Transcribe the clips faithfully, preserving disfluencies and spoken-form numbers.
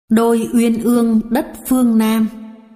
Đôi uyên ương đất phương Nam.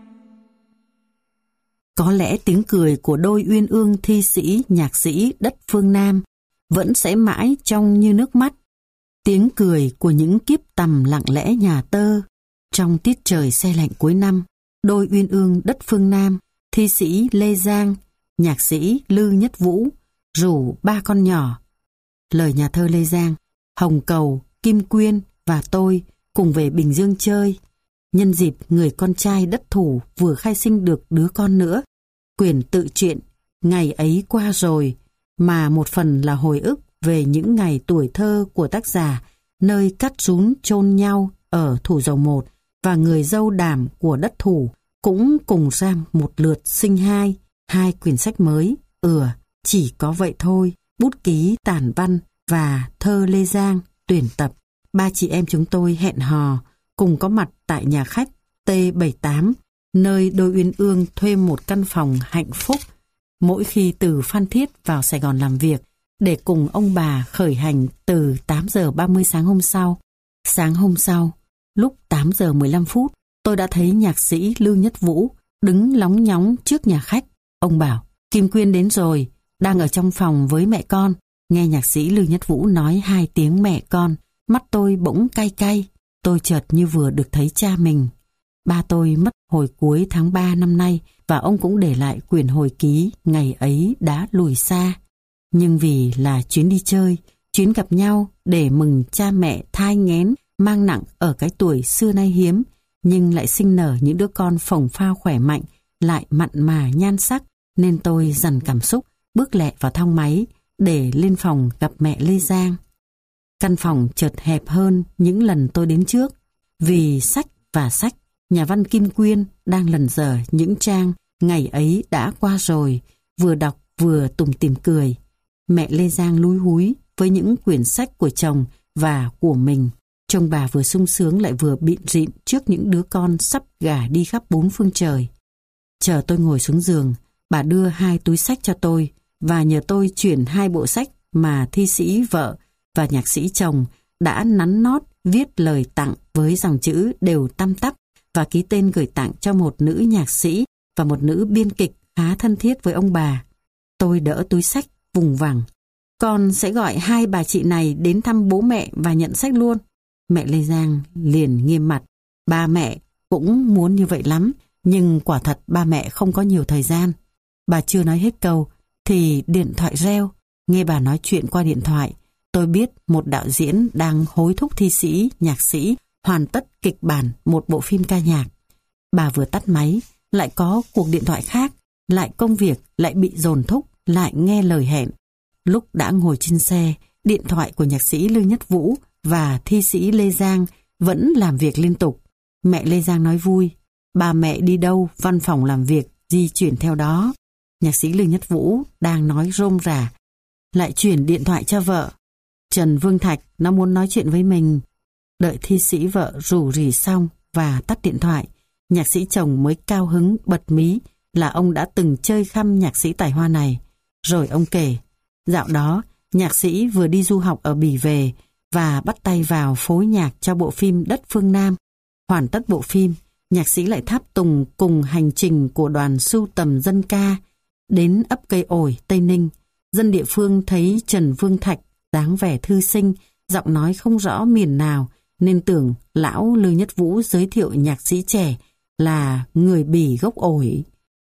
Có lẽ tiếng cười của đôi uyên ương thi sĩ, nhạc sĩ đất phương Nam vẫn sẽ mãi trong như nước mắt. Tiếng cười của những kiếp tầm lặng lẽ nhà tơ trong tiết trời se lạnh cuối năm. Đôi uyên ương đất phương Nam, thi sĩ Lê Giang, nhạc sĩ Lư Nhất Vũ rủ ba con nhỏ. Lời nhà thơ Lê Giang: Hồng Cầu, Kim Quyên và tôi cùng về Bình Dương chơi. Nhân dịp người con trai đất thủ vừa khai sinh được đứa con nữa, quyển tự truyện Ngày ấy qua rồi, mà một phần là hồi ức về những ngày tuổi thơ của tác giả nơi cắt rún chôn nhau ở Thủ Dầu Một, và người dâu đảm của đất thủ cũng cùng ra một lượt sinh hai, hai quyển sách mới, ừa Chỉ có vậy thôi, bút ký tản văn và thơ Lê Giang tuyển tập. Ba chị em chúng tôi hẹn hò cùng có mặt tại nhà khách T bảy mươi tám, nơi đôi uyên ương thuê một căn phòng hạnh phúc mỗi khi từ Phan Thiết vào Sài Gòn làm việc, để cùng ông bà khởi hành từ tám giờ ba mươi sáng hôm sau. Sáng hôm sau, lúc tám giờ mười lăm phút, tôi đã thấy nhạc sĩ Lư Nhất Vũ đứng lóng nhóng trước nhà khách. Ông bảo: Kim Quyên đến rồi, đang ở trong phòng với mẹ con. Nghe nhạc sĩ Lư Nhất Vũ nói hai tiếng mẹ con, mắt tôi bỗng cay cay. Tôi chợt như vừa được thấy cha mình. Ba tôi mất hồi cuối tháng ba năm nay, và ông cũng để lại quyển hồi ký Ngày ấy đã lùi xa. Nhưng vì là chuyến đi chơi, chuyến gặp nhau để mừng cha mẹ thai nghén mang nặng ở cái tuổi xưa nay hiếm, nhưng lại sinh nở những đứa con phồng phao khỏe mạnh, lại mặn mà nhan sắc, nên tôi dằn cảm xúc, bước lẹ vào thang máy để lên phòng gặp mẹ Lê Giang. Căn phòng chợt hẹp hơn những lần tôi đến trước, vì sách và sách. Nhà văn Kim Quyên đang lần dở những trang Ngày ấy đã qua rồi, vừa đọc vừa tủm tỉm cười. Mẹ Lê Giang lúi húi với những quyển sách của chồng và của mình. Chồng bà vừa sung sướng lại vừa bịn rịn trước những đứa con sắp gả đi khắp bốn phương trời. Chờ tôi ngồi xuống giường, bà đưa hai túi sách cho tôi và nhờ tôi chuyển hai bộ sách mà thi sĩ vợ và nhạc sĩ chồng đã nắn nót viết lời tặng với dòng chữ đều tăm tắp, và ký tên gửi tặng cho một nữ nhạc sĩ và một nữ biên kịch khá thân thiết với ông bà. Tôi đỡ túi sách vùng vằng: Con sẽ gọi hai bà chị này đến thăm bố mẹ và nhận sách luôn. Mẹ Lê Giang liền nghiêm mặt: Ba mẹ cũng muốn như vậy lắm, nhưng quả thật ba mẹ không có nhiều thời gian. Bà chưa nói hết câu thì điện thoại reo. Nghe bà nói chuyện qua điện thoại, tôi biết một đạo diễn đang hối thúc thi sĩ, nhạc sĩ hoàn tất kịch bản một bộ phim ca nhạc. Bà vừa tắt máy, lại có cuộc điện thoại khác, lại công việc, lại bị dồn thúc, lại nghe lời hẹn. Lúc đã ngồi trên xe, điện thoại của nhạc sĩ Lư Nhất Vũ và thi sĩ Lê Giang vẫn làm việc liên tục. Mẹ Lê Giang nói vui: Ba mẹ đi đâu, văn phòng làm việc, di chuyển theo đó. Nhạc sĩ Lư Nhất Vũ đang nói rôm rả, lại chuyển điện thoại cho vợ: Trần Vương Thạch, nó muốn nói chuyện với mình. Đợi thi sĩ vợ rủ rỉ xong và tắt điện thoại, nhạc sĩ chồng mới cao hứng bật mí là ông đã từng chơi khăm nhạc sĩ tài hoa này. Rồi ông kể, dạo đó nhạc sĩ vừa đi du học ở Bỉ về và bắt tay vào phối nhạc cho bộ phim Đất Phương Nam. Hoàn tất bộ phim, nhạc sĩ lại tháp tùng cùng hành trình của đoàn sưu tầm dân ca đến ấp Cây Ổi, Tây Ninh. Dân địa phương thấy Trần Vương Thạch dáng vẻ thư sinh, giọng nói không rõ miền nào, nên tưởng lão Lư Nhất Vũ giới thiệu nhạc sĩ trẻ là người Bỉ gốc Ổi.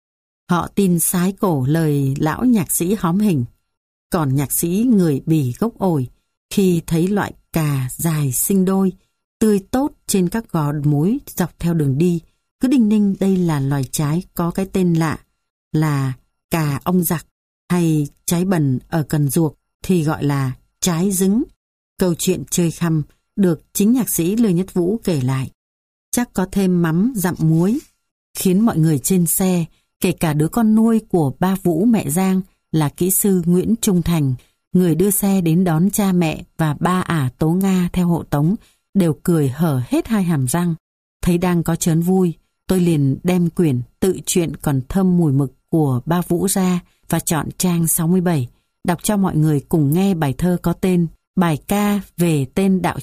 Họ tin sái cổ lời lão nhạc sĩ hóm hình. Còn nhạc sĩ người Bỉ gốc Ổi, khi thấy loại cà dài sinh đôi, tươi tốt trên các gò mối dọc theo đường đi, cứ đinh ninh đây là loài trái có cái tên lạ là cà ông giặc, hay trái bần ở Cần Duộc thì gọi là trái dứng. Câu chuyện chơi khăm được chính nhạc sĩ Lư Nhất Vũ kể lại. Chắc có thêm mắm dặm muối, khiến mọi người trên xe, kể cả đứa con nuôi của ba Vũ mẹ Giang là kỹ sư Nguyễn Trung Thành, người đưa xe đến đón cha mẹ, và ba ả Tố Nga theo hộ tống, đều cười hở hết hai hàm răng. Thấy đang có chớn vui, tôi liền đem quyển tự truyện còn thơm mùi mực của ba Vũ ra và chọn trang sáu mươi bảy, đọc cho mọi người cùng nghe bài thơ có tên Bài ca về tên đạo trích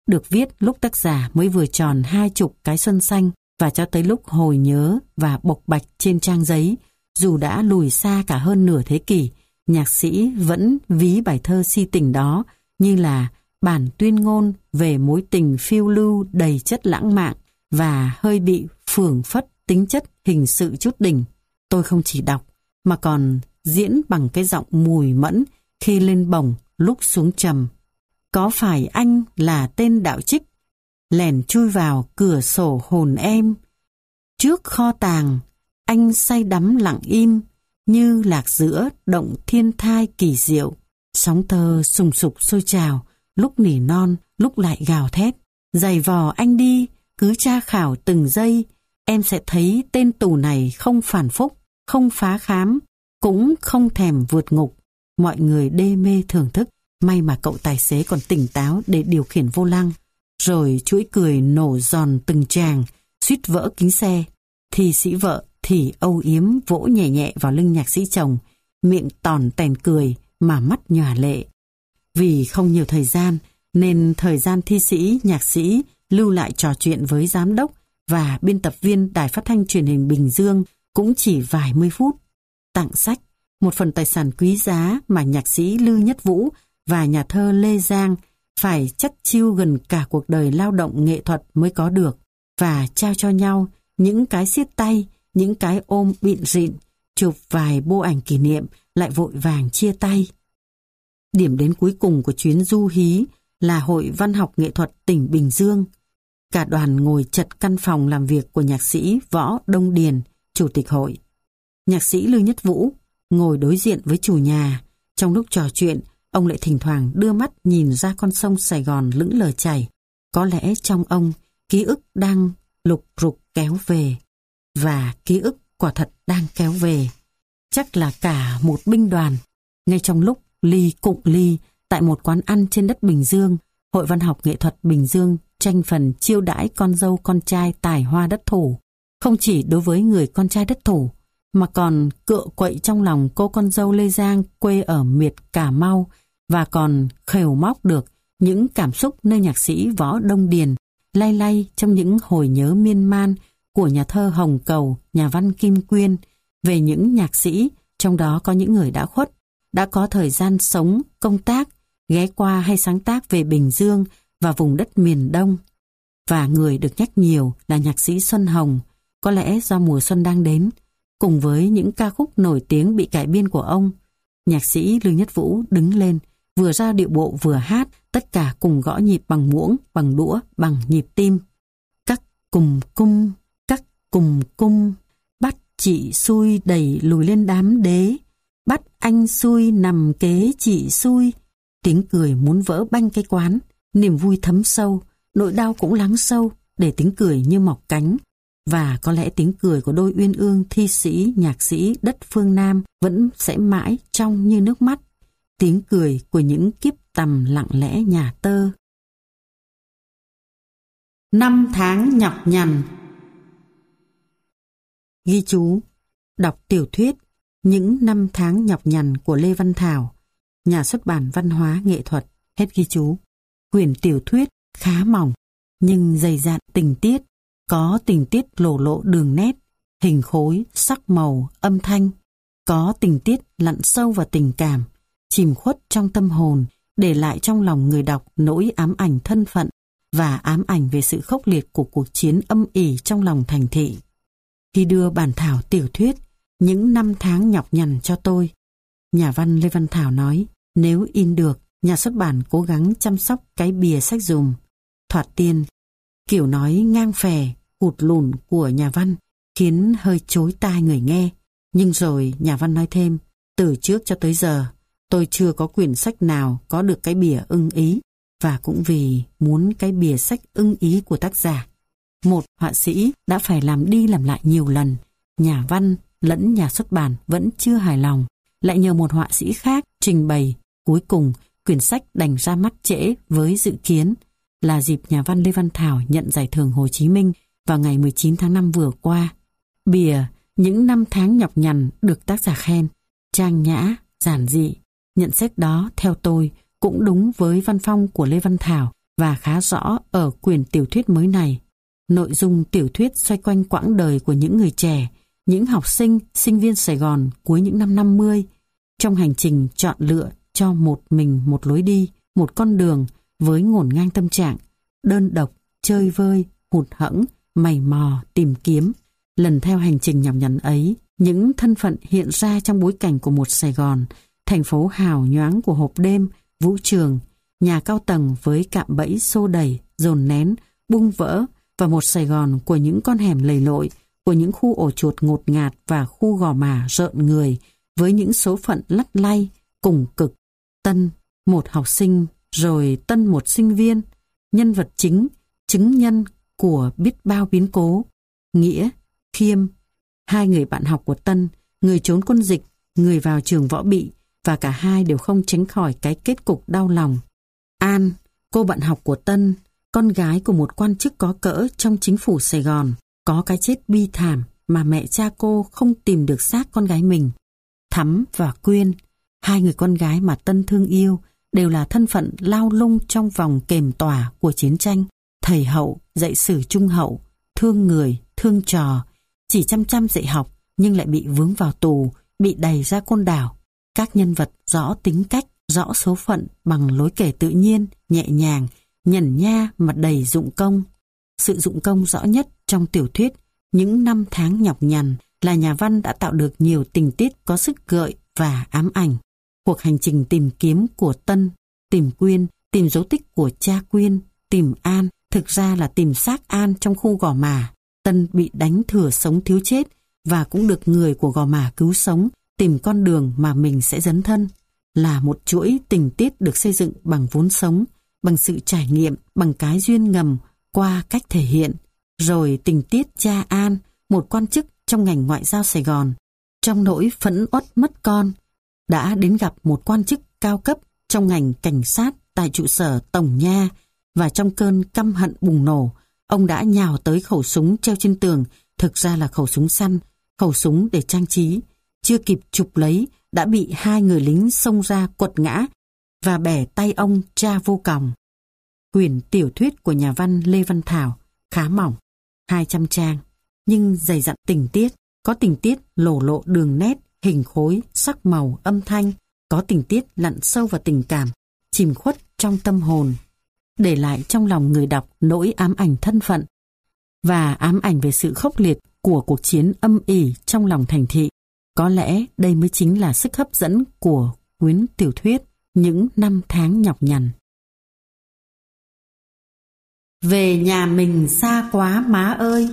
được viết lúc tác giả mới vừa tròn hai chục cái xuân xanh, và cho tới lúc hồi nhớ và bộc bạch trên trang giấy, dù đã lùi xa cả hơn nửa thế kỷ, nhạc sĩ vẫn ví bài thơ si tình đó như là bản tuyên ngôn về mối tình phiêu lưu đầy chất lãng mạn và hơi bị phưởng phất tính chất hình sự chút đỉnh. Tôi không chỉ đọc mà còn diễn bằng cái giọng mùi mẫn khi lên bổng lúc xuống trầm. Có phải anh là tên đạo trích, lèn chui vào cửa sổ hồn em? Trước kho tàng, anh say đắm lặng im, như lạc giữa động thiên thai kỳ diệu. Sóng thơ sùng sục sôi trào, lúc nỉ non, lúc lại gào thét. Giày vò anh đi, cứ tra khảo từng giây, em sẽ thấy tên tù này không phản phúc, không phá khám, cũng không thèm vượt ngục. Mọi người đê mê thưởng thức, may mà cậu tài xế còn tỉnh táo để điều khiển vô lăng. Rồi chuỗi cười nổ giòn từng tràng, suýt vỡ kính xe. Thi sĩ vợ thì âu yếm vỗ nhẹ nhẹ vào lưng nhạc sĩ chồng, miệng tòn tèn cười mà mắt nhòa lệ. Vì không nhiều thời gian, nên thời gian thi sĩ, nhạc sĩ lưu lại trò chuyện với giám đốc và biên tập viên Đài Phát thanh Truyền hình Bình Dương cũng chỉ vài mươi phút. Tặng sách, một phần tài sản quý giá mà nhạc sĩ Lư Nhất Vũ và nhà thơ Lê Giang phải chắt chiu gần cả cuộc đời lao động nghệ thuật mới có được, và trao cho nhau những cái siết tay, những cái ôm bịn rịn, chụp vài bô ảnh kỷ niệm lại vội vàng chia tay. Điểm đến cuối cùng của chuyến du hí là Hội Văn học Nghệ thuật tỉnh Bình Dương. Cả đoàn ngồi chật căn phòng làm việc của nhạc sĩ Võ Đông Điền, chủ tịch hội. Nhạc sĩ Lư Nhất Vũ ngồi đối diện với chủ nhà. Trong lúc trò chuyện, ông lại thỉnh thoảng đưa mắt nhìn ra con sông Sài Gòn lững lờ chảy. Có lẽ trong ông, ký ức đang lục rục kéo về. Và ký ức quả thật đang kéo về. Chắc là cả một binh đoàn. Ngay trong lúc ly cụng ly tại một quán ăn trên đất Bình Dương, Hội Văn học Nghệ thuật Bình Dương tranh phần chiêu đãi con dâu con trai tài hoa đất thủ. Không chỉ đối với người con trai đất thủ, mà còn cựa quậy trong lòng cô con dâu Lê Giang quê ở miệt Cà Mau, và còn khều móc được những cảm xúc nơi nhạc sĩ Võ Đông Điền lay lay trong những hồi nhớ miên man của nhà thơ Hồng Cầu, nhà văn Kim Quyên về những nhạc sĩ, trong đó có những người đã khuất, đã có thời gian sống, công tác, ghé qua hay sáng tác về Bình Dương và vùng đất miền Đông. Và người được nhắc nhiều là nhạc sĩ Xuân Hồng, có lẽ do mùa xuân đang đến, cùng với những ca khúc nổi tiếng bị cải biên của ông. Nhạc sĩ Lư Nhất Vũ đứng lên, vừa ra điệu bộ vừa hát, tất cả cùng gõ nhịp bằng muỗng, bằng đũa, bằng nhịp tim. Cắc cùng cung, cắc cùng cung, bắt chị xui đẩy lùi lên đám đế, bắt anh xui nằm kế chị xui. Tiếng cười muốn vỡ banh cái quán, niềm vui thấm sâu, nỗi đau cũng lắng sâu, để tiếng cười như mọc cánh. Và có lẽ tiếng cười của đôi uyên ương thi sĩ, nhạc sĩ đất phương Nam vẫn sẽ mãi trong như nước mắt. Tiếng cười của những kiếp tầm lặng lẽ nhà tơ. Năm tháng nhọc nhằn. Ghi chú: đọc tiểu thuyết Những năm tháng nhọc nhằn của Lê Văn Thảo, nhà xuất bản Văn hóa Nghệ thuật. Hết ghi chú. Quyển tiểu thuyết khá mỏng nhưng dày dạn tình tiết, có tình tiết lộ lộ đường nét, hình khối, sắc màu, âm thanh, có tình tiết lặn sâu vào tình cảm, chìm khuất trong tâm hồn, để lại trong lòng người đọc nỗi ám ảnh thân phận và ám ảnh về sự khốc liệt của cuộc chiến âm ỉ trong lòng thành thị. Khi đưa bản thảo tiểu thuyết Những năm tháng nhọc nhằn cho tôi, nhà văn Lê Văn Thảo nói, nếu in được, nhà xuất bản cố gắng chăm sóc cái bìa sách dùm. Thoạt tiên, kiểu nói ngang phè, cụt lùn của nhà văn khiến hơi chối tai người nghe. Nhưng rồi nhà văn nói thêm, từ trước cho tới giờ, tôi chưa có quyển sách nào có được cái bìa ưng ý, và cũng vì muốn cái bìa sách ưng ý của tác giả. Một họa sĩ đã phải làm đi làm lại nhiều lần, nhà văn lẫn nhà xuất bản vẫn chưa hài lòng, lại nhờ một họa sĩ khác trình bày. Cuối cùng, quyển sách đành ra mắt trễ với dự kiến là dịp nhà văn Lê Văn Thảo nhận giải thưởng Hồ Chí Minh vào ngày mười chín tháng năm vừa qua. Bìa Những năm tháng nhọc nhằn được tác giả khen, trang nhã, giản dị. Nhận xét đó theo tôi cũng đúng với văn phong của Lê Văn Thảo và khá rõ ở quyển tiểu thuyết mới này. Nội dung tiểu thuyết xoay quanh quãng đời của những người trẻ, những học sinh, sinh viên Sài Gòn cuối những năm năm mươi, trong hành trình chọn lựa cho một mình một lối đi, một con đường với ngổn ngang tâm trạng, đơn độc, chơi vơi, hụt hẫng, mày mò, tìm kiếm. Lần theo hành trình nhọc nhằn ấy, những thân phận hiện ra trong bối cảnh của một Sài Gòn, thành phố hào nhoáng của hộp đêm, vũ trường, nhà cao tầng với cạm bẫy xô đẩy, dồn nén, bung vỡ, và một Sài Gòn của những con hẻm lầy lội, của những khu ổ chuột ngột ngạt và khu gò mả rợn người, với những số phận lắt lay, cùng cực. Tân, một học sinh, rồi Tân một sinh viên, nhân vật chính, chứng nhân của biết bao biến cố. Nghĩa, Khiêm, hai người bạn học của Tân, người trốn quân dịch, người vào trường võ bị, và cả hai đều không tránh khỏi cái kết cục đau lòng. An, cô bạn học của Tân, con gái của một quan chức có cỡ trong chính phủ Sài Gòn, có cái chết bi thảm mà mẹ cha cô không tìm được xác con gái mình. Thắm và Quyên, hai người con gái mà Tân thương yêu, đều là thân phận lao lung trong vòng kềm tỏa của chiến tranh. Thầy hậu, dạy sử trung hậu, thương người, thương trò, chỉ chăm chăm dạy học nhưng lại bị vướng vào tù, bị đày ra côn đảo. Các nhân vật rõ tính cách, rõ số phận bằng lối kể tự nhiên, nhẹ nhàng, nhẩn nha mà đầy dụng công. Sự dụng công rõ nhất trong tiểu thuyết Những năm tháng nhọc nhằn là nhà văn đã tạo được nhiều tình tiết có sức gợi và ám ảnh. Cuộc hành trình tìm kiếm của Tân, tìm Quyên, tìm dấu tích của cha Quyên, tìm An, thực ra là tìm xác An trong khu Gò Mả. Tân bị đánh thừa sống thiếu chết và cũng được người của Gò Mả cứu sống, tìm con đường mà mình sẽ dấn thân. Là một chuỗi tình tiết được xây dựng bằng vốn sống, bằng sự trải nghiệm, bằng cái duyên ngầm qua cách thể hiện. Rồi tình tiết cha An, một quan chức trong ngành ngoại giao Sài Gòn, trong nỗi phẫn uất mất con, đã đến gặp một quan chức cao cấp trong ngành cảnh sát tại trụ sở Tổng Nha, và trong cơn căm hận bùng nổ, ông đã nhào tới khẩu súng treo trên tường, thực ra là khẩu súng săn, khẩu súng để trang trí. Chưa kịp chụp lấy, đã bị hai người lính xông ra quật ngã và bẻ tay ông tra vô còng. Quyển tiểu thuyết của nhà văn Lê Văn Thảo khá mỏng, hai trăm trang, nhưng dày dặn tình tiết, có tình tiết lổ lộ đường nét, hình khối, sắc màu, âm thanh, có tình tiết lặn sâu vào tình cảm, chìm khuất trong tâm hồn, để lại trong lòng người đọc nỗi ám ảnh thân phận và ám ảnh về sự khốc liệt của cuộc chiến âm ỉ trong lòng thành thị. Có lẽ đây mới chính là sức hấp dẫn của quyển tiểu thuyết Những năm tháng nhọc nhằn. Về nhà mình xa quá má ơi.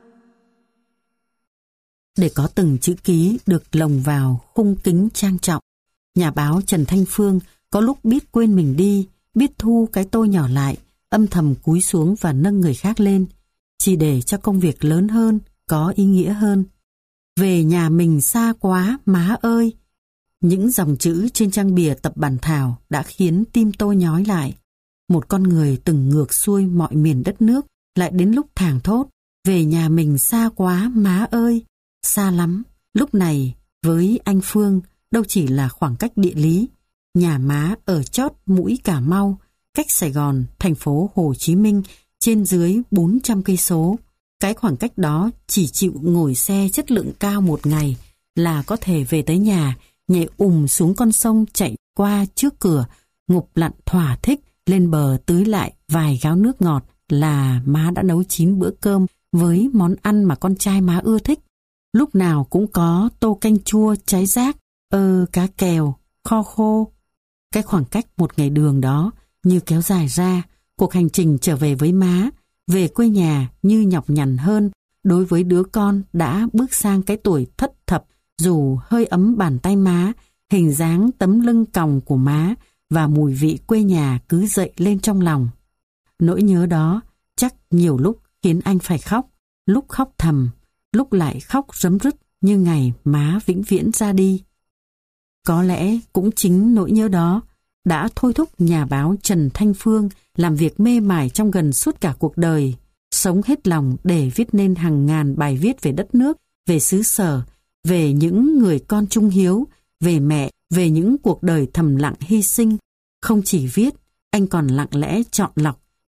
Để có từng chữ ký được lồng vào khung kính trang trọng, nhà báo Trần Thanh Phương có lúc biết quên mình đi, biết thu cái tôi nhỏ lại, âm thầm cúi xuống và nâng người khác lên, chỉ để cho công việc lớn hơn, có ý nghĩa hơn. Về nhà mình xa quá má ơi. Những dòng chữ trên trang bìa tập bản thảo đã khiến tim tôi nhói lại. Một con người từng ngược xuôi mọi miền đất nước lại đến lúc thảng thốt, về nhà mình xa quá má ơi. Xa lắm. Lúc này với anh Phương đâu chỉ là khoảng cách địa lý. Nhà má ở chót mũi Cà Mau, cách Sài Gòn, thành phố Hồ Chí Minh trên dưới bốn trăm cây số. Cái khoảng cách đó chỉ chịu ngồi xe chất lượng cao một ngày là có thể về tới nhà, nhảy ùm xuống con sông chạy qua trước cửa, ngụp lặn thỏa thích, lên bờ tưới lại vài gáo nước ngọt là má đã nấu chín bữa cơm với món ăn mà con trai má ưa thích. Lúc nào cũng có tô canh chua cháy rác, ơ cá kèo, kho khô. Cái khoảng cách một ngày đường đó như kéo dài ra, cuộc hành trình trở về với má, về quê nhà như nhọc nhằn hơn đối với đứa con đã bước sang cái tuổi thất thập, dù hơi ấm bàn tay má, hình dáng tấm lưng còng của má và mùi vị quê nhà cứ dậy lên trong lòng. Nỗi nhớ đó chắc nhiều lúc khiến anh phải khóc, lúc khóc thầm, lúc lại khóc rấm rứt như ngày má vĩnh viễn ra đi. Có lẽ cũng chính nỗi nhớ đó đã thôi thúc nhà báo Trần Thanh Phương làm việc mê mải trong gần suốt cả cuộc đời, sống hết lòng để viết nên hàng ngàn bài viết về đất nước, về xứ sở, về những người con trung hiếu, về mẹ, về những cuộc đời thầm lặng hy sinh. Không chỉ viết, anh còn lặng lẽ chọn lọc,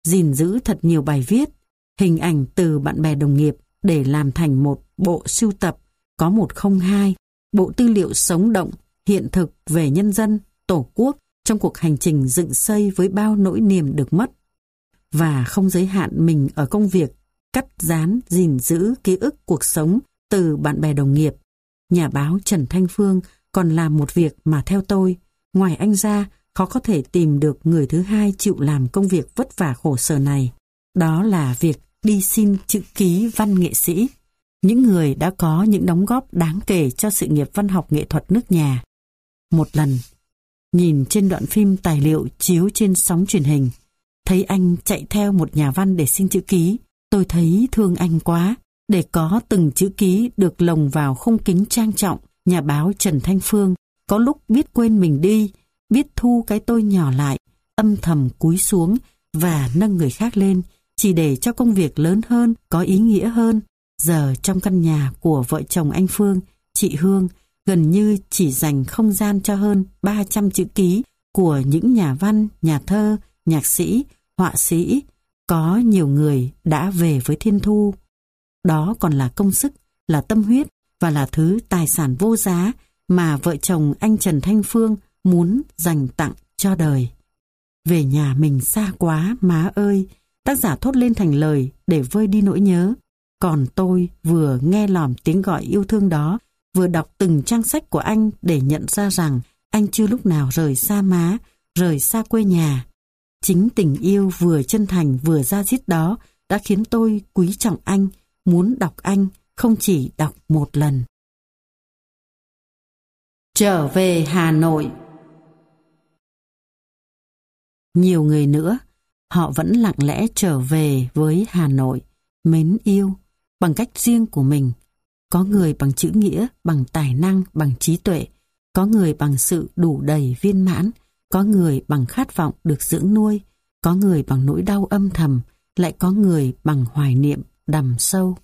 gìn giữ thật nhiều bài viết, hình ảnh từ bạn bè đồng nghiệp để làm thành một bộ sưu tập có một không hai, bộ tư liệu sống động, hiện thực về nhân dân, Tổ quốc trong cuộc hành trình dựng xây với bao nỗi niềm được mất. Và không giới hạn mình ở công việc cắt dán gìn giữ ký ức cuộc sống từ bạn bè đồng nghiệp. Nhà báo Trần Thanh Phương còn làm một việc mà theo tôi, ngoài anh ra, khó có thể tìm được người thứ hai chịu làm công việc vất vả khổ sở này. Đó là việc đi xin chữ ký văn nghệ sĩ, những người đã có những đóng góp đáng kể cho sự nghiệp văn học nghệ thuật nước nhà. Một lần, nhìn trên đoạn phim tài liệu chiếu trên sóng truyền hình, thấy anh chạy theo một nhà văn để xin chữ ký, tôi thấy thương anh quá. Để có từng chữ ký được lồng vào khung kính trang trọng, nhà báo Trần Thanh Phương có lúc biết quên mình đi, biết thu cái tôi nhỏ lại, âm thầm cúi xuống và nâng người khác lên, chỉ để cho công việc lớn hơn, có ý nghĩa hơn. Giờ trong căn nhà của vợ chồng anh Phương, chị Hương gần như chỉ dành không gian cho hơn ba trăm chữ ký của những nhà văn, nhà thơ, nhạc sĩ, họa sĩ. Có nhiều người đã về với thiên thu. Đó còn là công sức, là tâm huyết và là thứ tài sản vô giá mà vợ chồng anh Trần Thanh Phương muốn dành tặng cho đời. Về nhà mình xa quá má ơi, tác giả thốt lên thành lời để vơi đi nỗi nhớ. Còn tôi vừa nghe lỏm tiếng gọi yêu thương đó, vừa đọc từng trang sách của anh để nhận ra rằng anh chưa lúc nào rời xa má, rời xa quê nhà. Chính tình yêu vừa chân thành vừa da diết đó đã khiến tôi quý trọng anh, muốn đọc anh, không chỉ đọc một lần. Trở về Hà Nội. Nhiều người nữa, họ vẫn lặng lẽ trở về với Hà Nội, mến yêu, bằng cách riêng của mình. Có người bằng chữ nghĩa, bằng tài năng, bằng trí tuệ. Có người bằng sự đủ đầy viên mãn. Có người bằng khát vọng được dưỡng nuôi. Có người bằng nỗi đau âm thầm. Lại có người bằng hoài niệm đằm sâu.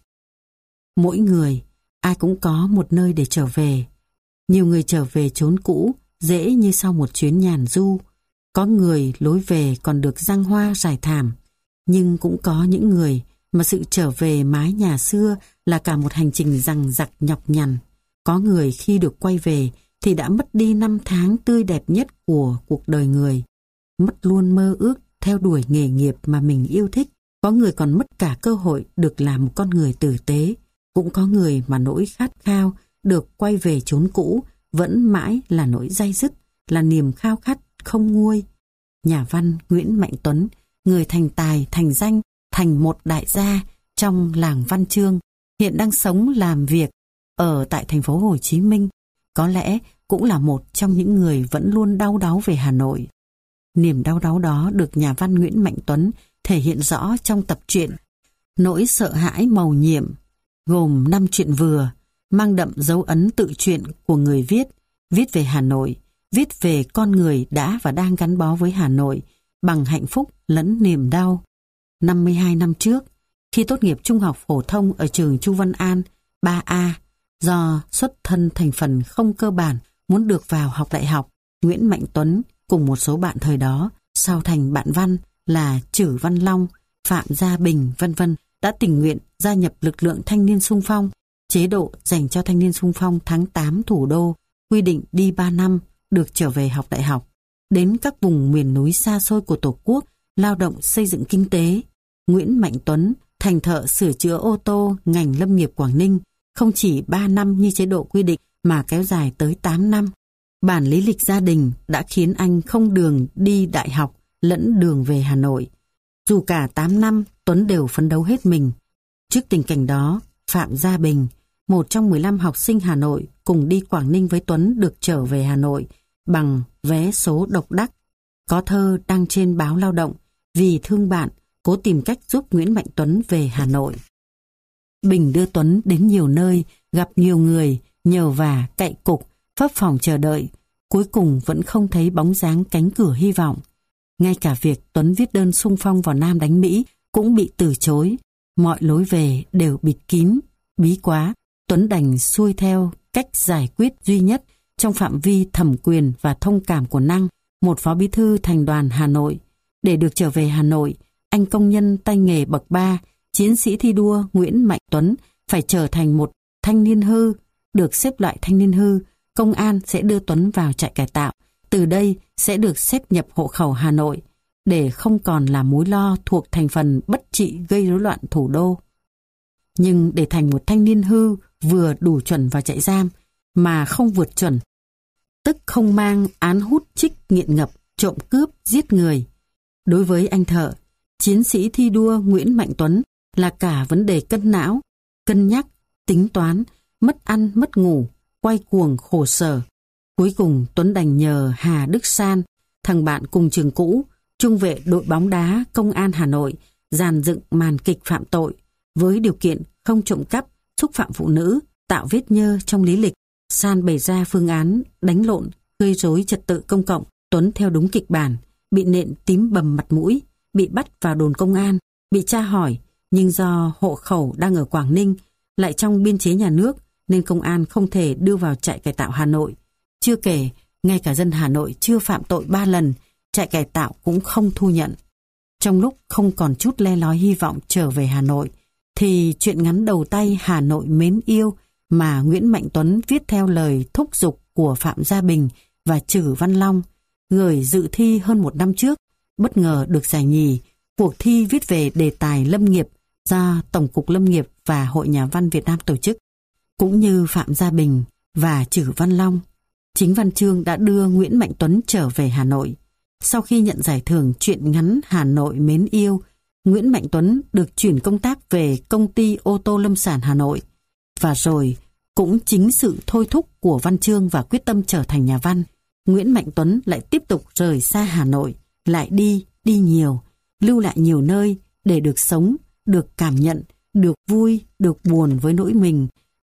Mỗi người, ai cũng có một nơi để trở về. Nhiều người trở về chốn cũ, dễ như sau một chuyến nhàn du. Có người lối về còn được giăng hoa rải thảm. Nhưng cũng có những người mà sự trở về mái nhà xưa là cả một hành trình dằng dặc nhọc nhằn. Có người khi được quay về thì đã mất đi năm tháng tươi đẹp nhất của cuộc đời người. Mất luôn mơ ước theo đuổi nghề nghiệp mà mình yêu thích. Có người còn mất cả cơ hội được làm một con người tử tế. Cũng có người mà nỗi khát khao được quay về chốn cũ vẫn mãi là nỗi day dứt, là niềm khao khát không nguôi. Nhà văn Nguyễn Mạnh Tuấn, người thành tài, thành danh, thành một đại gia trong làng văn chương, hiện đang sống làm việc ở tại thành phố Hồ Chí Minh, có lẽ cũng là một trong những người vẫn luôn đau đáu về Hà Nội. Niềm đau đáu đó được nhà văn Nguyễn Mạnh Tuấn thể hiện rõ trong tập truyện Nỗi sợ hãi mầu nhiệm, gồm năm truyện vừa, mang đậm dấu ấn tự truyện của người viết, viết về Hà Nội, viết về con người đã và đang gắn bó với Hà Nội bằng hạnh phúc lẫn niềm đau. năm mươi hai năm trước, khi tốt nghiệp trung học phổ thông ở trường Chu Văn An ba A, do xuất thân thành phần không cơ bản muốn được vào học đại học, Nguyễn Mạnh Tuấn cùng một số bạn thời đó, sau thành bạn văn là Chử Văn Long, Phạm Gia Bình, vân vân đã tình nguyện gia nhập lực lượng thanh niên xung phong. Chế độ dành cho thanh niên xung phong tháng tám thủ đô quy định đi ba năm được trở về học đại học, đến các vùng miền núi xa xôi của Tổ quốc lao động xây dựng kinh tế. Nguyễn Mạnh Tuấn thành thợ sửa chữa ô tô ngành lâm nghiệp Quảng Ninh, không chỉ ba năm như chế độ quy định mà kéo dài tới tám năm. Bản lý lịch gia đình đã khiến anh không đường đi đại học lẫn đường về Hà Nội. Dù cả tám năm, Tuấn đều phấn đấu hết mình. Trước tình cảnh đó, Phạm Gia Bình, một trong mười lăm học sinh Hà Nội cùng đi Quảng Ninh với Tuấn được trở về Hà Nội bằng vé số độc đắc. Có thơ đăng trên báo Lao động vì thương bạn, cố tìm cách giúp Nguyễn Mạnh Tuấn về Hà Nội. Bình đưa Tuấn đến nhiều nơi, gặp nhiều người, nhờ vả, cậy cục, phấp phỏng chờ đợi. Cuối cùng vẫn không thấy bóng dáng cánh cửa hy vọng. Ngay cả việc Tuấn viết đơn xung phong vào Nam đánh Mỹ cũng bị từ chối. Mọi lối về đều bịt kín, bí quá. Tuấn đành xuôi theo cách giải quyết duy nhất trong phạm vi thẩm quyền và thông cảm của Năng, một phó bí thư thành đoàn Hà Nội. Để được trở về Hà Nội, anh công nhân tay nghề bậc ba, chiến sĩ thi đua Nguyễn Mạnh Tuấn phải trở thành một thanh niên hư, được xếp loại thanh niên hư, công an sẽ đưa Tuấn vào trại cải tạo, từ đây sẽ được xếp nhập hộ khẩu Hà Nội, để không còn là mối lo thuộc thành phần bất trị gây rối loạn thủ đô. Nhưng để thành một thanh niên hư vừa đủ chuẩn vào trại giam mà không vượt chuẩn, tức không mang án hút chích nghiện ngập, trộm cướp, giết người. Đối với anh Thợ, chiến sĩ thi đua Nguyễn Mạnh Tuấn là cả vấn đề cân não, cân nhắc, tính toán, mất ăn mất ngủ, quay cuồng khổ sở. Cuối cùng Tuấn đành nhờ Hà Đức San, thằng bạn cùng trường cũ, trung vệ đội bóng đá Công an Hà Nội, dàn dựng màn kịch phạm tội với điều kiện không trộm cắp, xúc phạm phụ nữ, tạo vết nhơ trong lý lịch. San bày ra phương án đánh lộn, gây rối trật tự công cộng. Tuấn theo đúng kịch bản, bị nện tím bầm mặt mũi, bị bắt vào đồn công an, bị tra hỏi, nhưng do hộ khẩu đang ở Quảng Ninh, lại trong biên chế nhà nước, nên công an không thể đưa vào trại cải tạo Hà Nội. Chưa kể, ngay cả dân Hà Nội chưa phạm tội ba lần, trại cải tạo cũng không thu nhận. Trong lúc không còn chút le lói hy vọng trở về Hà Nội, thì truyện ngắn đầu tay Hà Nội mến yêu mà Nguyễn Mạnh Tuấn viết theo lời thúc giục của Phạm Gia Bình và Trử Văn Long, gửi dự thi hơn một năm trước, bất ngờ được giải nhì cuộc thi viết về đề tài lâm nghiệp do Tổng cục Lâm nghiệp và Hội Nhà văn Việt Nam tổ chức. Cũng như Phạm Gia Bình và Trử Văn Long, chính văn chương đã đưa Nguyễn Mạnh Tuấn trở về Hà Nội. Sau khi nhận giải thưởng truyện ngắn Hà Nội mến yêu, Nguyễn Mạnh Tuấn được chuyển công tác về Công ty ô tô Lâm sản Hà Nội. Và rồi, cũng chính sự thôi thúc của văn chương và quyết tâm trở thành nhà văn, Nguyễn Mạnh Tuấn lại tiếp tục rời xa Hà Nội, lại đi, đi nhiều, lưu lại nhiều nơi để được sống, được cảm nhận, được vui, được buồn với nỗi mình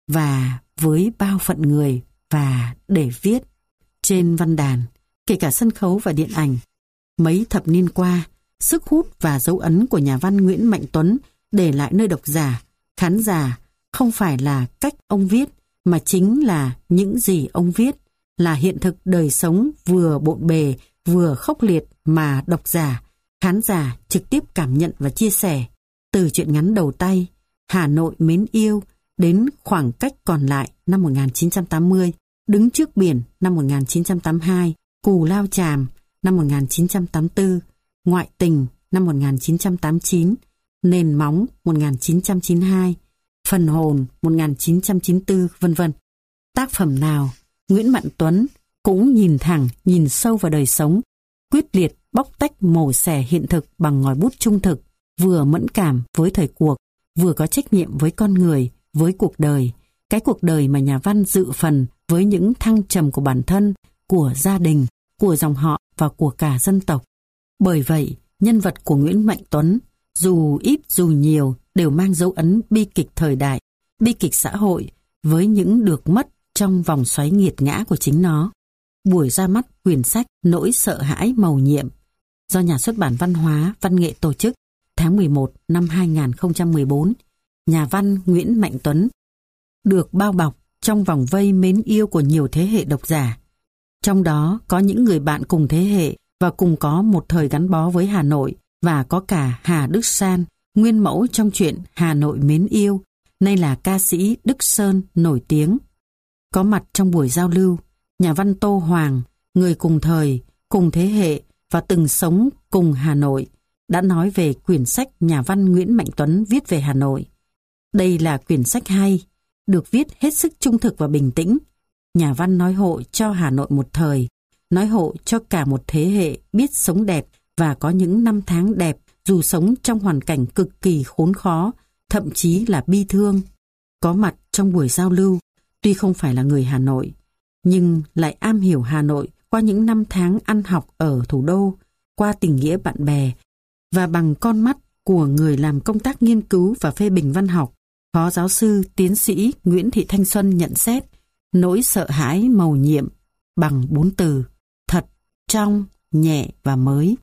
và với bao phận người, và để viết. Trên văn đàn, kể cả sân khấu và điện ảnh, mấy thập niên qua, sức hút và dấu ấn của nhà văn Nguyễn Mạnh Tuấn để lại nơi độc giả, khán giả không phải là cách ông viết, mà chính là những gì ông viết, là hiện thực đời sống vừa bộn bề vừa khốc liệt mà độc giả, khán giả trực tiếp cảm nhận và chia sẻ. Từ truyện ngắn đầu tay Hà Nội mến yêu đến Khoảng cách còn lại năm một nghìn chín trăm tám mươi, Đứng trước biển năm một nghìn chín trăm tám mươi hai, Cù Lao Chàm năm một nghìn chín trăm tám mươi tư, Ngoại tình năm một nghìn chín trăm tám mươi chín, Nền móng một nghìn chín trăm chín mươi hai, Phần hồn một nghìn chín trăm chín mươi tư, vân vân. Tác phẩm nào, Nguyễn Mạnh Tuấn cũng nhìn thẳng, nhìn sâu vào đời sống, quyết liệt bóc tách mổ xẻ hiện thực bằng ngòi bút trung thực, vừa mẫn cảm với thời cuộc, vừa có trách nhiệm với con người, với cuộc đời, cái cuộc đời mà nhà văn dự phần với những thăng trầm của bản thân, của gia đình, của dòng họ và của cả dân tộc. Bởi vậy, nhân vật của Nguyễn Mạnh Tuấn, dù ít dù nhiều, đều mang dấu ấn bi kịch thời đại, bi kịch xã hội, với những được mất trong vòng xoáy nghiệt ngã của chính nó. Buổi ra mắt quyển sách Nỗi sợ hãi mầu nhiệm do Nhà xuất bản Văn hóa Văn nghệ tổ chức tháng mười một năm hai nghìn không trăm mười bốn, nhà văn Nguyễn Mạnh Tuấn được bao bọc trong vòng vây mến yêu của nhiều thế hệ độc giả. Trong đó có những người bạn cùng thế hệ và cùng có một thời gắn bó với Hà Nội, và có cả Hà Đức San, nguyên mẫu trong truyện Hà Nội mến yêu, nay là ca sĩ Đức Sơn nổi tiếng. Có mặt trong buổi giao lưu, nhà văn Tô Hoàng, người cùng thời, cùng thế hệ và từng sống cùng Hà Nội, đã nói về quyển sách nhà văn Nguyễn Mạnh Tuấn viết về Hà Nội. Đây là quyển sách hay, được viết hết sức trung thực và bình tĩnh. Nhà văn nói hộ cho Hà Nội một thời, nói hộ cho cả một thế hệ biết sống đẹp và có những năm tháng đẹp dù sống trong hoàn cảnh cực kỳ khốn khó, thậm chí là bi thương. Có mặt trong buổi giao lưu, tuy không phải là người Hà Nội, nhưng lại am hiểu Hà Nội qua những năm tháng ăn học ở thủ đô, qua tình nghĩa bạn bè và bằng con mắt của người làm công tác nghiên cứu và phê bình văn học. Phó giáo sư tiến sĩ Nguyễn Thị Thanh Xuân nhận xét Nỗi sợ hãi mầu nhiệm bằng bốn từ: thật, trong, nhẹ và mới.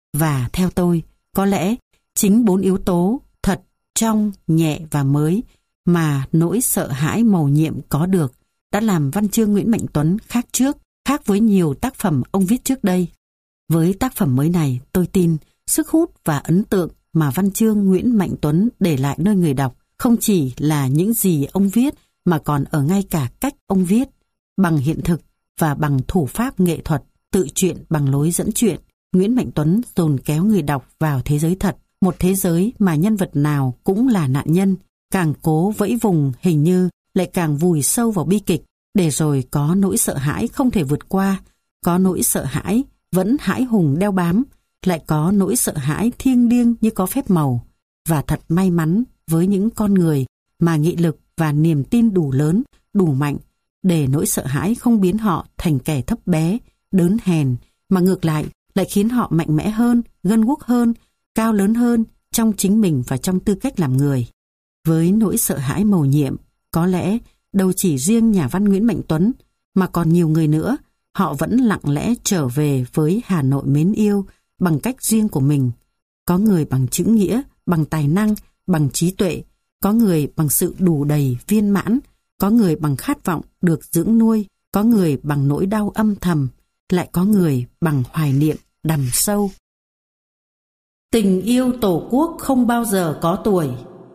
Và theo tôi, có lẽ chính bốn yếu tố thật, trong, nhẹ và mới mà Nỗi sợ hãi mầu nhiệm có được đã làm văn chương Nguyễn Mạnh Tuấn khác trước, khác với nhiều tác phẩm ông viết trước đây. Với tác phẩm mới này, tôi tin sức hút và ấn tượng mà văn chương Nguyễn Mạnh Tuấn để lại nơi người đọc không chỉ là những gì ông viết mà còn ở ngay cả cách ông viết, bằng hiện thực và bằng thủ pháp nghệ thuật, tự truyện bằng lối dẫn truyện. Nguyễn Mạnh Tuấn dồn kéo người đọc vào thế giới thật, một thế giới mà nhân vật nào cũng là nạn nhân, càng cố vẫy vùng hình như lại càng vùi sâu vào bi kịch, để rồi có nỗi sợ hãi không thể vượt qua, có nỗi sợ hãi vẫn hãi hùng đeo bám, lại có nỗi sợ hãi thiêng liêng như có phép màu. Và thật may mắn với những con người mà nghị lực và niềm tin đủ lớn, đủ mạnh, để nỗi sợ hãi không biến họ thành kẻ thấp bé, đớn hèn, mà ngược lại lại khiến họ mạnh mẽ hơn, gân guốc hơn, cao lớn hơn trong chính mình và trong tư cách làm người. Với nỗi sợ hãi mầu nhiệm, có lẽ đâu chỉ riêng nhà văn Nguyễn Mạnh Tuấn, mà còn nhiều người nữa, họ vẫn lặng lẽ trở về với Hà Nội mến yêu bằng cách riêng của mình. Có người bằng chữ nghĩa, bằng tài năng, bằng trí tuệ, có người bằng sự đủ đầy viên mãn, có người bằng khát vọng được dưỡng nuôi, có người bằng nỗi đau âm thầm, lại có người bằng hoài niệm đằm sâu. Tình yêu Tổ quốc không bao giờ có tuổi.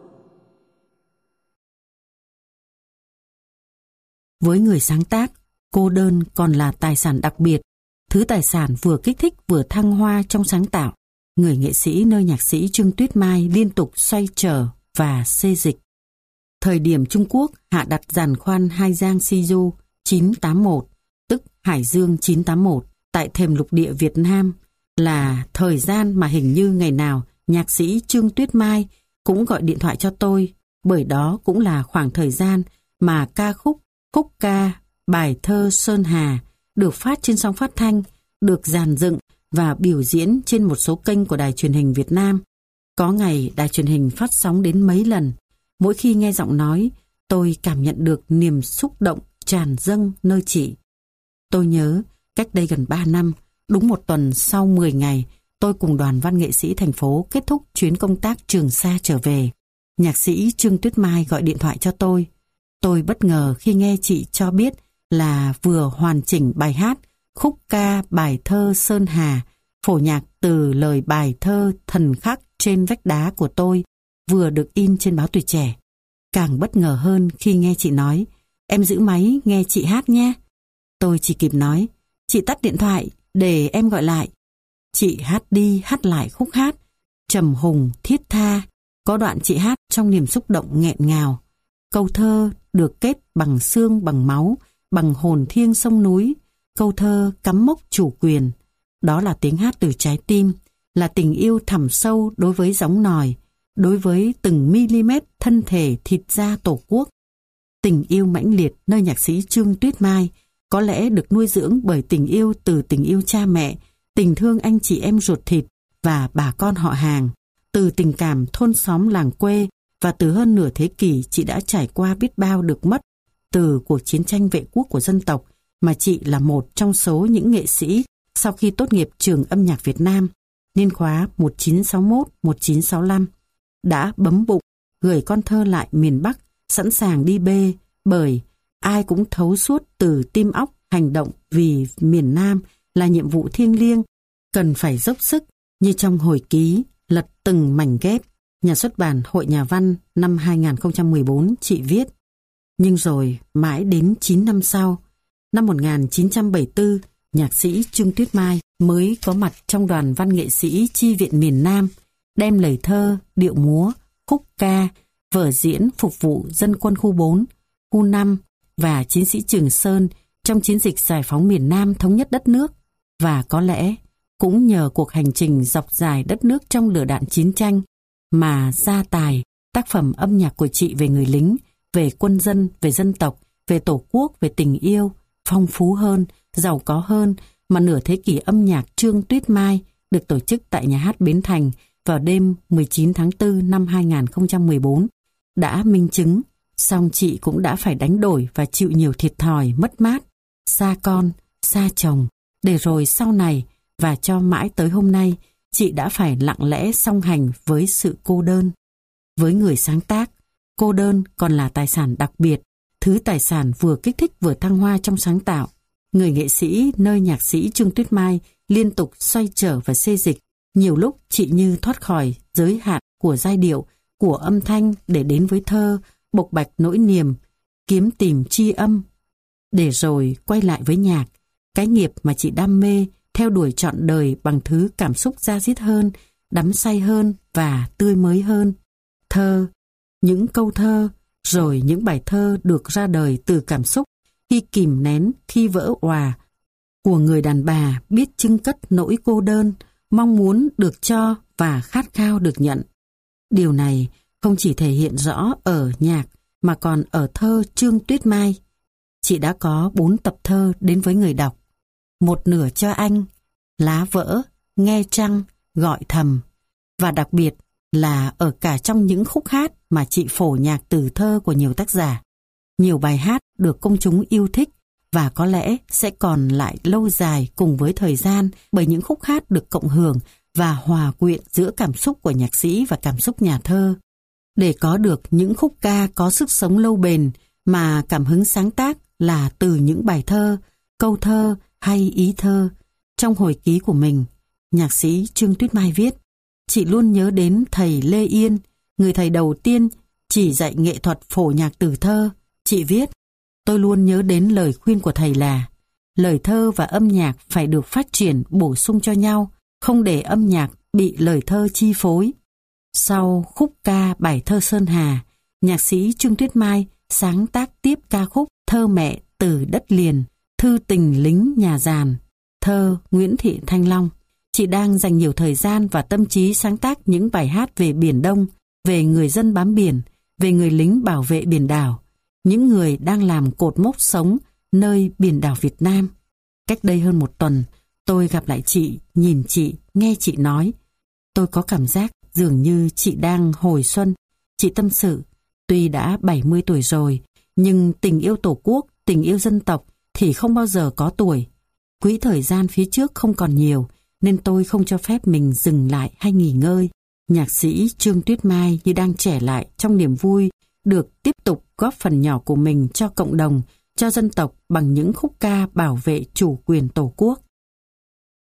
Với người sáng tác, cô đơn còn là tài sản đặc biệt, thứ tài sản vừa kích thích vừa thăng hoa trong sáng tạo. Người nghệ sĩ nơi nhạc sĩ Trương Tuyết Mai liên tục xoay trở và xê dịch. Thời điểm Trung Quốc hạ đặt giàn khoan Hai Giang Siju chín tám mốt, tức Hải Dương chín tám mốt, tại thềm lục địa Việt Nam, là thời gian mà hình như ngày nào nhạc sĩ Trương Tuyết Mai cũng gọi điện thoại cho tôi, bởi đó cũng là khoảng thời gian mà ca khúc, khúc ca, bài thơ Sơn Hà được phát trên sóng phát thanh, được dàn dựng và biểu diễn trên một số kênh của đài truyền hình Việt Nam. Có ngày đài truyền hình phát sóng đến mấy lần. Mỗi khi nghe giọng nói, tôi cảm nhận được niềm xúc động tràn dâng nơi chị. Tôi nhớ, cách đây gần ba năm, đúng một tuần sau mười ngày, tôi cùng đoàn văn nghệ sĩ thành phố kết thúc chuyến công tác Trường Sa trở về. Nhạc sĩ Trương Tuyết Mai gọi điện thoại cho tôi. Tôi bất ngờ khi nghe chị cho biết là vừa hoàn chỉnh bài hát, khúc ca, bài thơ Sơn Hà, phổ nhạc từ lời bài thơ thần khắc trên vách đá của tôi, vừa được in trên báo Tuổi Trẻ. Càng bất ngờ hơn khi nghe chị nói, em giữ máy nghe chị hát nhé. Tôi chỉ kịp nói, chị tắt điện thoại để em gọi lại. Chị hát đi hát lại khúc hát, trầm hùng, thiết tha. Có đoạn chị hát trong niềm xúc động nghẹn ngào. Câu thơ được kết bằng xương bằng máu, bằng hồn thiêng sông núi. Câu thơ cắm mốc chủ quyền. Đó là tiếng hát từ trái tim, là tình yêu thẳm sâu đối với gióng nòi, đối với từng mm thân thể thịt da Tổ quốc. Tình yêu mãnh liệt nơi nhạc sĩ Trương Tuyết Mai có lẽ được nuôi dưỡng bởi tình yêu từ tình yêu cha mẹ, tình thương anh chị em ruột thịt và bà con họ hàng, từ tình cảm thôn xóm làng quê, và từ hơn nửa thế kỷ chị đã trải qua biết bao được mất từ cuộc chiến tranh vệ quốc của dân tộc, mà chị là một trong số những nghệ sĩ sau khi tốt nghiệp trường âm nhạc Việt Nam niên khóa một chín sáu mốt đến một chín sáu lăm đã bấm bụng gửi con thơ lại miền Bắc, sẵn sàng đi bê, bởi ai cũng thấu suốt từ tim óc hành động vì miền Nam là nhiệm vụ thiêng liêng, cần phải dốc sức. Như trong hồi ký lật từng mảnh ghép, nhà xuất bản Hội Nhà văn năm hai nghìn không trăm mười bốn chị viết. Nhưng rồi mãi đến chín năm sau, năm một nghìn chín trăm bảy mươi tư, nhạc sĩ Trương Tuyết Mai mới có mặt trong đoàn văn nghệ sĩ chi viện miền Nam, đem lời thơ, điệu múa, khúc ca, vở diễn phục vụ dân quân khu bốn, khu năm và chiến sĩ Trường Sơn trong chiến dịch giải phóng miền Nam thống nhất đất nước. Và có lẽ cũng nhờ cuộc hành trình dọc dài đất nước trong lửa đạn chiến tranh mà gia tài, tác phẩm âm nhạc của chị về người lính, về quân dân, về dân tộc, về Tổ quốc, về tình yêu, phong phú hơn, giàu có hơn, mà nửa thế kỷ âm nhạc Trương Tuyết Mai được tổ chức tại nhà hát Bến Thành vào đêm mười chín tháng tư năm hai nghìn không trăm mười bốn đã minh chứng. Song chị cũng đã phải đánh đổi và chịu nhiều thiệt thòi, mất mát, xa con, xa chồng, để rồi sau này và cho mãi tới hôm nay, chị đã phải lặng lẽ song hành với sự cô đơn. Với người sáng tác, cô đơn còn là tài sản đặc biệt, thứ tài sản vừa kích thích vừa thăng hoa trong sáng tạo. Người nghệ sĩ nơi nhạc sĩ Trương Tuyết Mai liên tục xoay trở và xê dịch Nhiều lúc chị như thoát khỏi giới hạn của giai điệu, của âm thanh để đến với thơ, bộc bạch nỗi niềm, kiếm tìm tri âm. Để rồi quay lại với nhạc, cái nghiệp mà chị đam mê, theo đuổi trọn đời bằng thứ cảm xúc da diết hơn, đắm say hơn và tươi mới hơn. Thơ, những câu thơ, rồi những bài thơ được ra đời từ cảm xúc, khi kìm nén, khi vỡ òa, của người đàn bà biết chưng cất nỗi cô đơn, mong muốn được cho và khát khao được nhận. Điều này không chỉ thể hiện rõ ở nhạc mà còn ở thơ Trương Tuyết Mai. Chị đã có bốn tập thơ đến với người đọc. Một nửa cho anh, Lá vỡ, Nghe trăng, Gọi thầm. Và đặc biệt là ở cả trong những khúc hát mà chị phổ nhạc từ thơ của nhiều tác giả. Nhiều bài hát được công chúng yêu thích và có lẽ sẽ còn lại lâu dài cùng với thời gian bởi những khúc hát được cộng hưởng và hòa quyện giữa cảm xúc của nhạc sĩ và cảm xúc nhà thơ. Để có được những khúc ca có sức sống lâu bền mà cảm hứng sáng tác là từ những bài thơ, câu thơ hay ý thơ. Trong hồi ký của mình, nhạc sĩ Trương Tuyết Mai viết: chị luôn nhớ đến thầy Lê Yên, người thầy đầu tiên chỉ dạy nghệ thuật phổ nhạc từ thơ. Chị viết: tôi luôn nhớ đến lời khuyên của thầy là lời thơ và âm nhạc phải được phát triển bổ sung cho nhau, không để âm nhạc bị lời thơ chi phối. Sau khúc ca bài thơ Sơn Hà, nhạc sĩ Trương Tuyết Mai sáng tác tiếp ca khúc Thơ mẹ từ đất liền, Thư tình lính nhà giàn, thơ Nguyễn Thị Thanh Long. Chị đang dành nhiều thời gian và tâm trí sáng tác những bài hát về Biển Đông, về người dân bám biển, về người lính bảo vệ biển đảo, những người đang làm cột mốc sống nơi biển đảo Việt Nam. Cách đây hơn một tuần, tôi gặp lại chị, nhìn chị, nghe chị nói. Tôi có cảm giác dường như chị đang hồi xuân. Chị tâm sự, tuy đã bảy mươi tuổi rồi, nhưng tình yêu Tổ quốc, tình yêu dân tộc thì không bao giờ có tuổi. Quỹ thời gian phía trước không còn nhiều, nên tôi không cho phép mình dừng lại hay nghỉ ngơi. Nhạc sĩ Trương Tuyết Mai như đang trẻ lại trong niềm vui được tiếp tục góp phần nhỏ của mình cho cộng đồng, cho dân tộc bằng những khúc ca bảo vệ chủ quyền Tổ quốc.